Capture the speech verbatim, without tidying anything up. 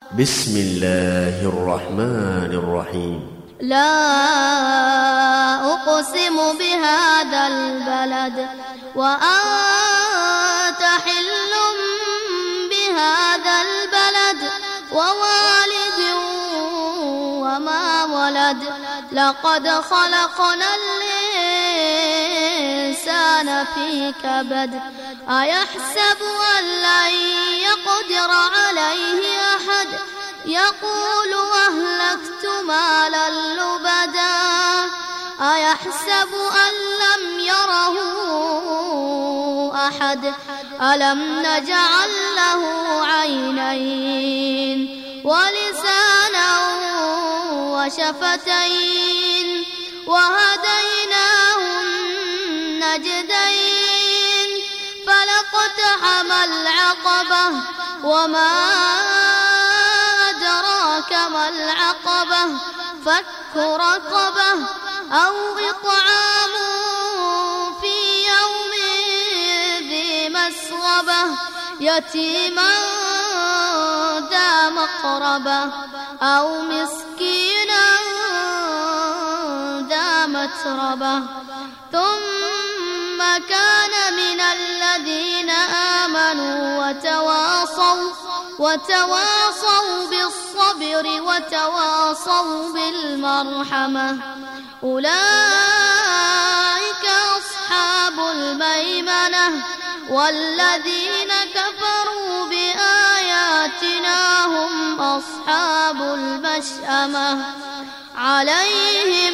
بسم الله الرحمن الرحيم. لا أقسم بهذا البلد وأنت حل بهذا البلد ووالد وما ولد لقد خلقنا الإنسان في كبد أيحسب أن لن يقدر عليه أحد يقول أهلكت مالا لبدا أيحسب أن لم يره أحد ألم نجعل له عينين ولسانا وشفتين وهديناه النجدين فلاقتحم العقبة وما أدراك ما العقبة فك رقبة أو إطعام في يوم ذي مسغبة يتيما ذا مقربة أو مسكينا ذا متربة ثم كان من الذين آمنوا وتواصوا وتواصوا بالصبر وتواصوا بالمرحمة أولئك أصحاب الميمنة والذين كفروا بآياتنا هم أصحاب المشأمة عليهم